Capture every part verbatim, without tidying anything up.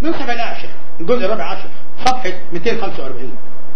من سبع الأعشر الجزء الرابع عشر صفحة مئتين وخمسة وأربعين.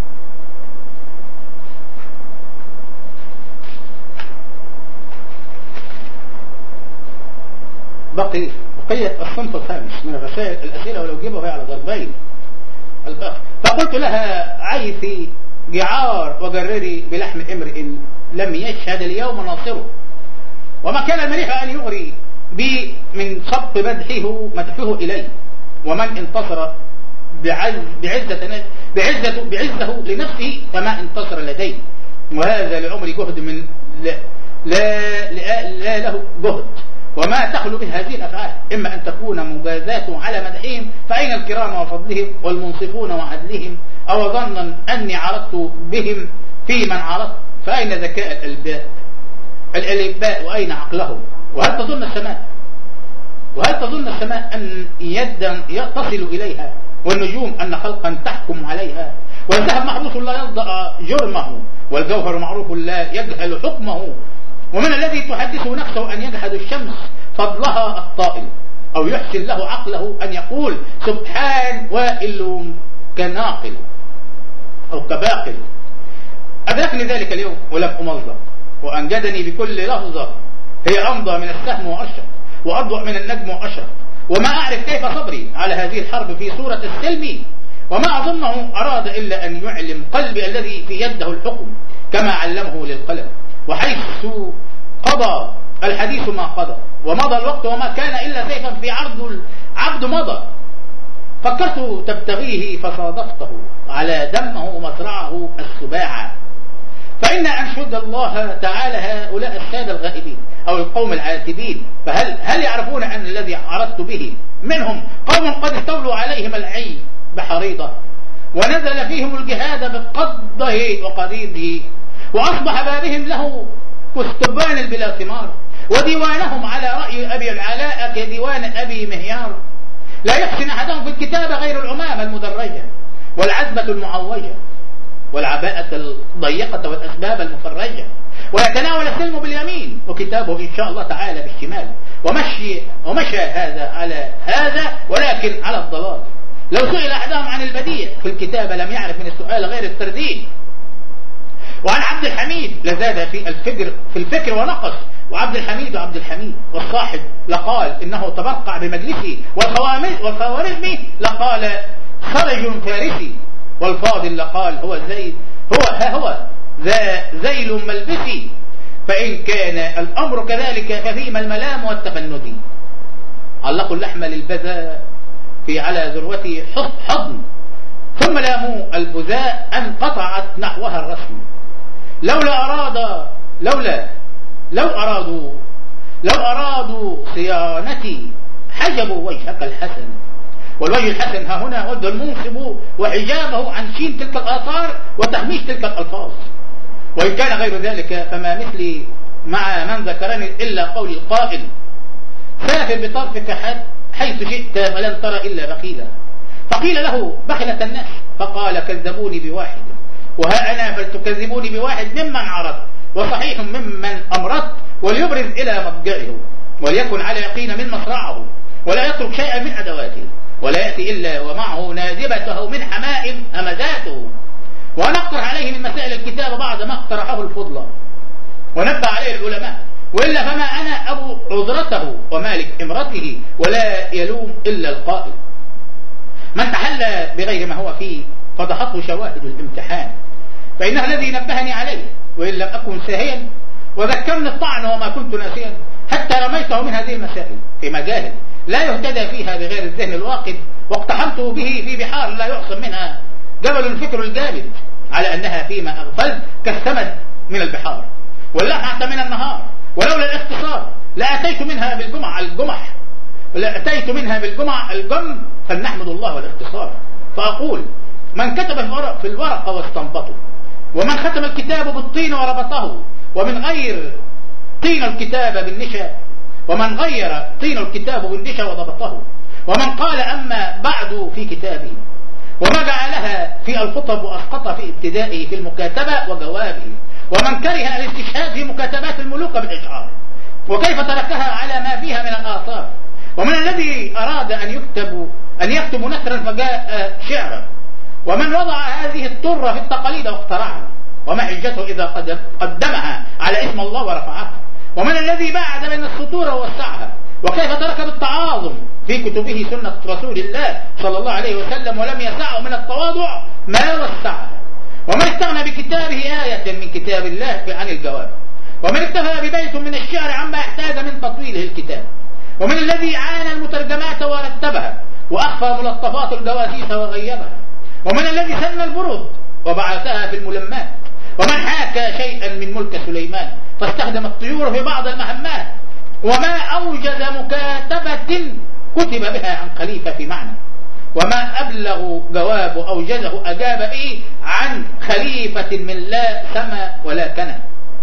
بقي بقية الصنف الخامس من الرسائل الأسئلة ولو جيبها على ضربين البقر. فقلت لها عيثي جعار وجرري بلحم امرئ لم يشهد اليوم ناصره، وما كان المليح أن يغري بي من صب مدحه مدحه إلي، ومن انتصر بعز بعزة بعزة بعزه لنفسه فما انتصر لدي، وهذا لعمري جهد من لا, لا, لا, لا له جهد. وما تخلو به هذه الأفعال إما أن تكون مجازاة على مدحهم، فأين الكرام وفضلهم والمنصفون وعدلهم؟ أو ظنا أني عرضت بهم في من عرضت، فأين ذكاء الألباء الألباء وأين عقلهم؟ وهل تظن السماء وهل تظن السماء أن يدا تصل إليها، والنجوم أن خلقا تحكم عليها، والذهب محروس لا يرضى جرمه، والجوهر معروف لا يجهل حكمه، ومن الذي تحدث نفسه أن يجحد الشمس فضلها الطائل، أو يحسن له عقله أن يقول سبحان وائل كناقل أو كباقل. أدركني ذلك اليوم ولم أمزق، وأنجدني بكل لحظة هي أمضى من السهم وأشرق، وأضوء من النجم وأشرق، وما أعرف كيف صبري على هذه الحرب في صورة السلم، وما أظنه أراد إلا أن يعلم قلبي الذي في يده الحكم كما علمه للقلم، وحيث قضى الحديث ما قضى ومضى الوقت وما كان إلا سيفا في عرض العبد مضى، فكرت تبتغيه فصادفته على دمه مصرعه السباعة. فإن أنشد الله تعالى هؤلاء السادة الغائبين أو القوم العاتبين، فهل هل يعرفون أن الذي عرضت به منهم قوم قد استولوا عليهم العي بحريضة، ونزل فيهم الجهاد بقضه وقضيضه، وأصبح بابهم له كستبان بلا ثمار، وديوانهم على رأي أبي العلاء كديوان أبي مهيار، لا يحسن أحدهم في الكتابة غير العمامة المدرجة والعزبة المعوجة والعباءة الضيقة والأسباب المفرجة، ويتناول السلم باليمين وكتابه إن شاء الله تعالى بالشمال، ومشي, ومشى هذا على هذا ولكن على الضلال. لو سئل أحدهم عن البديع في الكتابة لم يعرف من السؤال غير الترديد. وعن عبد الحميد لزاد في الفكر في الفكر ونقص، وعبد الحميد وعبد الحميد، والصاحب لقال إنه تبرقع بمجلسي، والخوارزمي لقال خرج فارسي، والفاضل لقال هو زيد هو ها هو ذا ذيل ملبسي. فإن كان الأمر كذلك ففيما الملام والتفند، علقوا اللحم للبذاء في على ذروته حضن، ثم لاموا البذاء أن قطعت نحوها الرسم. لولا أراد لولا لو أرادوا لو أرادوا صيانتي حجبوا وجهك الحسن، والوجه الحسن ها هنا وجه المنصب وحجابه عن شين تلك الآثار وتهميش تلك الألفاظ. وإن كان غير ذلك فما مثلي مع من ذكرني إلا قول القائل سافر بطرفك حيث شئت فلن ترى إلا بخيلا. فقيل له بخلة الناس، فقال كذبوني بواحد، وها أنا فلتكذبوني بواحد ممن عرض وصحيح ممن أمرت، وليبرز إلى مضجعه وليكن على يقين من مصرعه، ولا يترك شيئا من أدواته، ولا يأتي إلا ومعه نادبته من حمائم همزاته. ونقترح عليه من مسائل الكتاب بعد ما اقترحه الفضلى ونبه عليه العلماء، وإلا فما أنا أبو عذرته ومالك إمرته، ولا يلوم إلا القائل. من تحلى بغير ما هو فيه فضحته شواهد الامتحان، فإنه الذي نبهني عليه، وإن لم أكن ساهيا وذكرني الطعن وما كنت ناسيا، حتى رميته من هذه المسائل في مجاهل لا يهتدى فيها بغير الذهن الواقد، واقتحمته به في بحار لا يعصم منها جبل الفكر الجامد، على أنها فيما أغفلت كالسمد من البحار واللحعة من النهار، ولولا الاختصار لأتيت منها بالجمع الجمح لأتيت منها بالجمع الجم فلنحمد الله والاختصار. فأقول من كتب في الورقة واستنبطه، ومن ختم الكتاب بالطين وربطه، ومن غير طين الكتاب بالنشا ومن غير طين الكتاب بالنشا وضبطه، ومن قال أما بعد في كتابه، وما جعلها في الخطب وأسقط في ابتدائه في المكاتبة وجوابه، ومن كره الاستشهاد في مكاتبات الملوك بالإشعار، وكيف تركها على ما فيها من الآثار، ومن الذي الذي أراد أن يكتب أن يكتب نثرا فجاء شعرا؟ ومن وضع هذه الطرة في التقاليد واخترعها؟ وما حجته إذا قدمها على اسم الله ورفعها؟ ومن الذي باعد بين السطور ووسعها؟ وكيف ترك بالتعاظم في كتبه سنة رسول الله صلى الله عليه وسلم ولم يسعه من التواضع ما وسعها؟ ومن استغنى بكتابه آية من كتاب الله عن الجواب؟ ومن اكتفى ببيت من الشعر عما احتاج من تطويله الكتاب؟ ومن الذي عانى المترجمات ورتبها وأخفى ملطفات الجواسيس وغيبها؟ ومن الذي سن البرود وبعثها في الملمات؟ ومن حاكى شيئا من ملك سليمان فاستخدم الطيور في بعض المهمات؟ وما أوجز مكاتبة كتب بها عن خليفة في معنى؟ وما أبلغ جواب أوجزه أجاب إيه عن خليفة من لا سما ولا كنا؟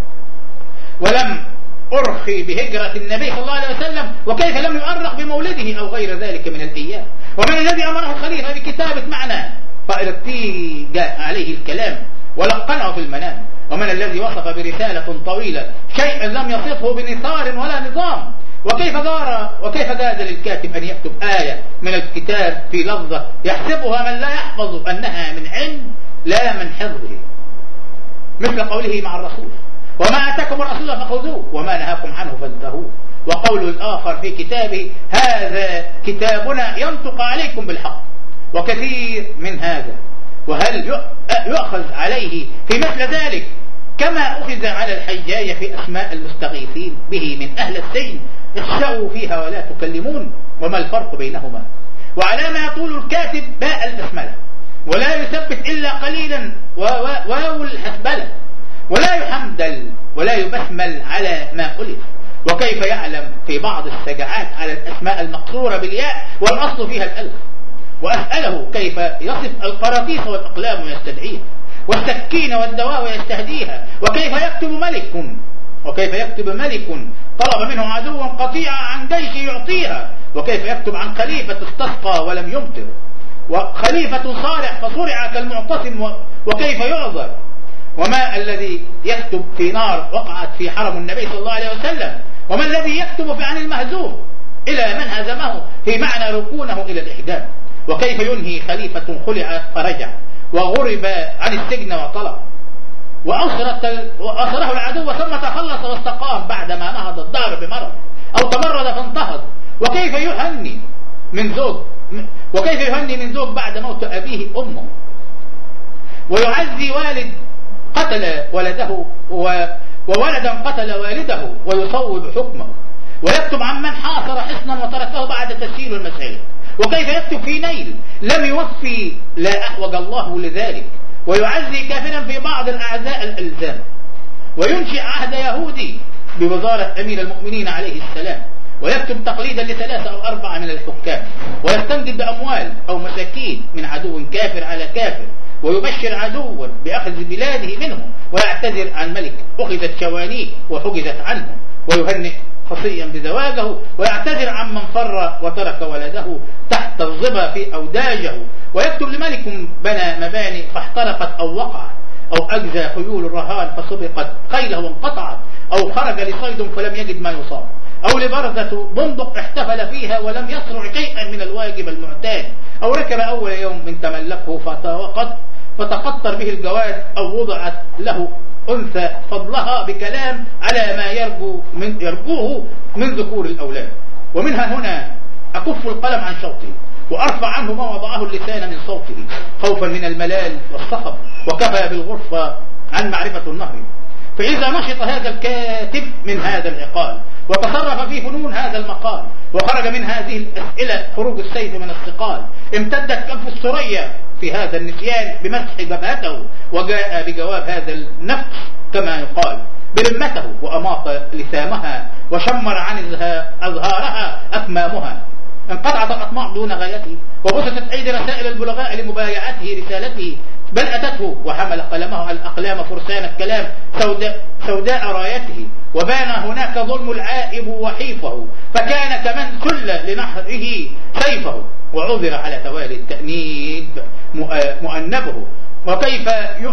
ولم أرخي بهجرة النبي صلى الله عليه وسلم، وكيف لم يؤرخ بمولده أو غير ذلك من الأيام؟ ومن الذي أمره الخليفة بكتابة معنى فارتجى عليه الكلام ولقنه في المنام؟ ومن الذي وصف برسالة طويلة شيئا لم يصفه بنثار ولا نظام؟ وكيف دار وكيف جاد للكاتب أن يكتب آية من الكتاب في لفظة يحسبها من لا يحفظ أنها من علم لا من حفظه، مثل قوله مع الرسول وما أتاكم الرسول فخذوه وما نهاكم عنه فانتهوه، وقول الآخر في كتابه هذا كتابنا ينطق عليكم بالحق، وكثير من هذا. وهل يؤخذ عليه في مثل ذلك كما أخذ على الحجاج في أسماء المستغيثين به من أهل السين اخشوا فيها ولا تكلمون؟ وما الفرق بينهما؟ وعلى ما يطول الكاتب باء البسملة ولا يثبت إلا قليلا واو الحسبلة ولا يحمدل ولا يبسمل على ما ألف؟ وكيف يعلم في بعض السجعات على الأسماء المقصورة بالياء والأصل فيها الألف؟ وأسأله كيف يصف القراطيس والأقلام ويستدعيها والسكين والدواء ويستهديها؟ وكيف يكتب ملك وكيف يكتب ملك طلب منه عدوا قطيعا عن جيش يعطيها؟ وكيف يكتب عن خليفة استسقى ولم يمطر؟ وخليفة صارع فصرع كالمعتصم وكيف يعذر؟ وما الذي يكتب في نار وقعت في حرم النبي صلى الله عليه وسلم؟ وما الذي يكتب في عن المهزوم إلى من هزمه في معنى ركونه إلى الإحجام؟ وكيف ينهي خليفة خلع فرجع وغرب عن السجن وطلع وأسره العدو ثم تخلص واستقام بعدما نهض الدار بمرض أو تمرد فانتهض؟ وكيف يهني من زوج وكيف يهني من زوج بعد موت أبيه أمه؟ ويعزي والد قتل ولده وولدا قتل والده ويصوب حكمه، ويكتب عن من حاصر حصنا وتركه بعد تسهيل المسائل؟ وكيف يكتب في نيل لم يوفي لا أحوج الله لذلك؟ ويعزي كافرا في بعض الأعزاء الألزام، وينشئ عهد يهودي بوزارة أمير المؤمنين عليه السلام، ويكتب تقليدا لثلاثة أو أربعة من الحكام، ويستنجد بأموال أو مساكين من عدو كافر على كافر، ويبشر عدوا بأخذ بلاده منه، ويعتذر عن ملك أخذت شوانيه وحجزت عنه، ويهنئ خصيا بزواجه، ويعتذر عن من فر وترك ولده تحت الظبا في أوداجه، ويكتب لملك بنى مباني فاحترقت أو وقعت، أو أجزى خيول الرهان فسبقت خيله وانقطعت، أو خرج لصيد فلم يجد ما يصاب، أو لبرزة بندق احتفل فيها ولم يصرع شيئا من الواجب المعتاد، أو ركب أول يوم من تملكه فتوقت فتقطر به الجواد، أو وضعت له أنثى فضلها بكلام على ما يرجو من يرجوه من ذكور الأولاد. ومنها هنا أكف القلم عن شوطه وأرفع عنه ما وضعه اللسان من صوته خوفا من الملال والصخب، وكفى بالغرفة عن معرفة النهر. فإذا نشط هذا الكاتب من هذا العقال وتصرف في فنون هذا المقال وخرج من هذه الأسئلة خروج السيف من الثقال، امتدت كف الثريا في هذا النسيان بمسح جبهته، وجاء بجواب هذا النفس كما يقال برمته، وأماط لثامها وشمر عن أزهارها أكمامها. انقطعت الأطماع دون غايته، وبسطت أيدي رسائل البلغاء لمبايعته رسالته، بل أتته وحمل قلمه الأقلام فرسان الكلام سوداء, سوداء رايته، وبان هناك ظلم العائب وحيفه، فكان كمن سل لنحره سيفه، وعذر على توالي التأنيب مؤنبه. وكيف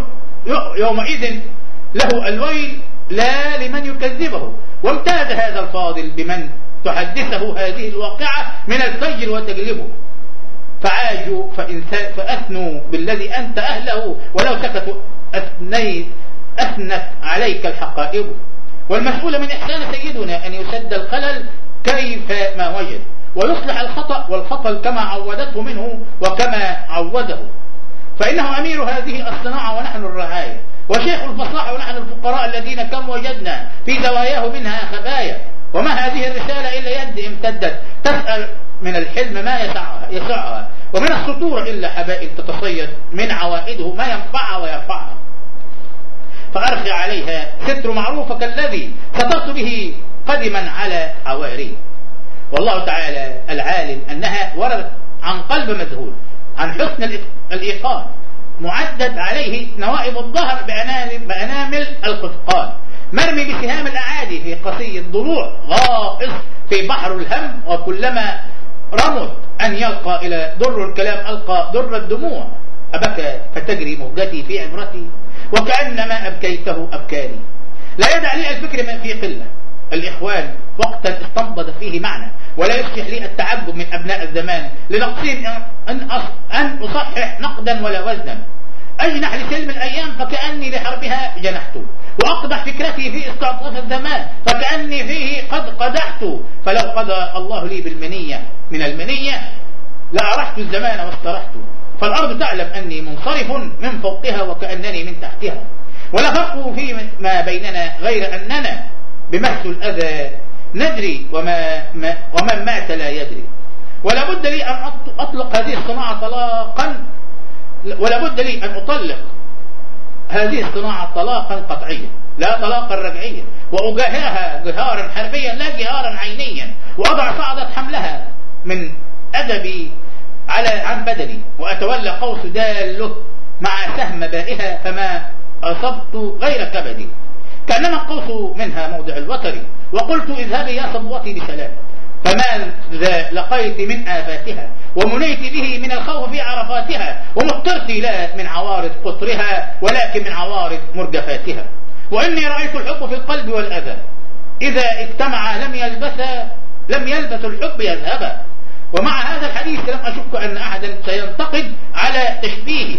يومئذ له الويل لا لمن يكذبه، وامتاز هذا الفاضل بمن تحدثه هذه الواقعة من الفجر وتجلبه. فعاجوا فأثنوا بالذي أنت أهله، ولو سكتوا أثنيت أثنت عليك الحقائب. والمسؤول من إحسان سيدنا أن يسد الخلل كيف ما وجد، ويصلح الخطأ والخطل كما عودته منه وكما عوده، فإنه أمير هذه الصناعة ونحن الرعاية، وشيخ الفصاحة ونحن الفقراء الذين كم وجدنا في زواياه منها خبايا. وما هذه الرسالة إلا يد امتدت تسأل من الحلم ما يسعها, يسعها ومن السطور إلا حبائل تتصيد من عوائده ما ينفعها ويرفعها. فأرخي عليها ستر معروفك الذي سترت به قدما على عواري. والله تعالى العالم أنها وردت عن قلب مذهول، عن حسن الإيقان، معدد عليه نوائب الظهر بأنامل القفقان، مرمي بسهام الأعادي في قصي الضلوع، غائص في بحر الهم، وكلما رمت أن يلقى إلى در الكلام ألقى در الدموع. أبكى فتجري مهجتي في عبرتي، وكأنما أبكيته أبكاني. لا يدع لي الفكر من في قلة الإخوان وقتا استنبض فيه معنى، ولا يفسح لي التعجب من أبناء الزمان لنقصين أن, أن أصحح نقدا ولا وزنا. أجنح لسلم الأيام فكأني لحربها جنحت، وأقدح فكرتي في استعطاف الزمان فكأني فيه قد قدحت. فلو قضى الله لي بالمنية من المنية لأرحت الزمان واسترحت. فالأرض تعلم أني منصرف من فوقها وكأنني من تحتها، ولا فرق فيما بيننا غير أننا بمس الأذى ندري وما ما ومن مات لا يدري. ولا بد لي أن أطلق هذه الصناعة طلاقا ولا بد لي أن أطلق هذه الصناعة طلاقا قطعيا لا طلاقا رجعيا، وأجاهرها جهارا حربيا لا جهارا عينيا، وأضع صعدة حملها من أدبي على عن بدني، وأتولى قوس داله مع سهم بائها فما أصبت غير كبدي. كأنما القوس منها موضع الوتر، وقلت اذهبي يا صبوتي بسلام، فماذا لقيت من آفاتها، ومنيت به من الخوف في عرفاتها، ومضطرت لا من عوارض قطرها ولكن من عوارض مرجفاتها. وإني رأيت الحب في القلب والأذى إذا اجتمع لم يلبثا لم يلبث الحب يذهبا. ومع هذا الحديث لم أشك أن أحدا سينتقد على تشبيهه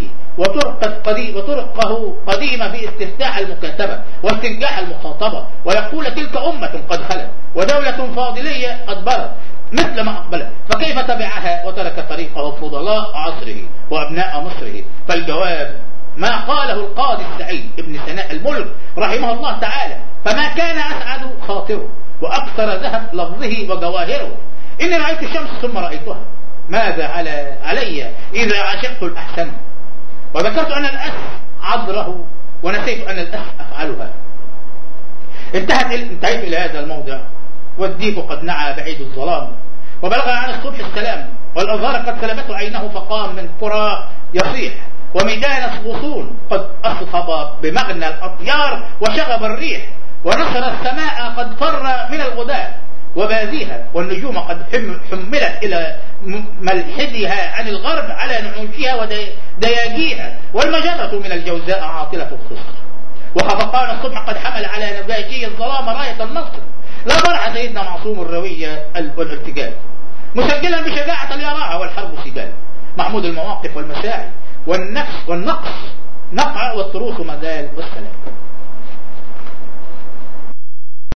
وطرقه قديمة في استفتاح المكاتبة واستنجاح المخاطبة، ويقول تلك أمة قد خلت ودولة فاضلية قد برت مثل ما أقبلت، فكيف تبعها وترك طريقه فضلاء عصره وأبناء مصره؟ فالجواب ما قاله القاضي السعيد ابن سناء الملك رحمه الله تعالى: فما كان أسعد خاطره وأكثر ذهب لفظه وجواهره. إني رأيت الشمس ثم رأيتها، ماذا على علي إذا عشقت الأحسن؟ وذكرت أن الأس عذره ونسيت أن الأس أفعلها. انتهت انتهيت إلى هذا الموضع والديك قد نعى بعيد الظلام، وبلغ عن الصبح السلام، والأزهار قد سلبته عينه فقام من قرى يصيح، وميدان الغصون قد أصفب بمغنى الأطيار وشغب الريح، ونصر السماء قد فر من الغداة وبازيها، والنجوم قد حملت إلى ملحدها عن الغرب على نعوشها ودياجيها، والمجرة من الجوزاء عاطلة الخصر، وخفقان الصبح قد حمل على نباجي الظلام راية النصر. لا برح سيدنا معصوم الروية والارتجال، مسجلا بشجاعة اليراعة والحرب سجال، محمود المواقف والمساعي والنفس والنقص نقع والتروس مازال والسلام.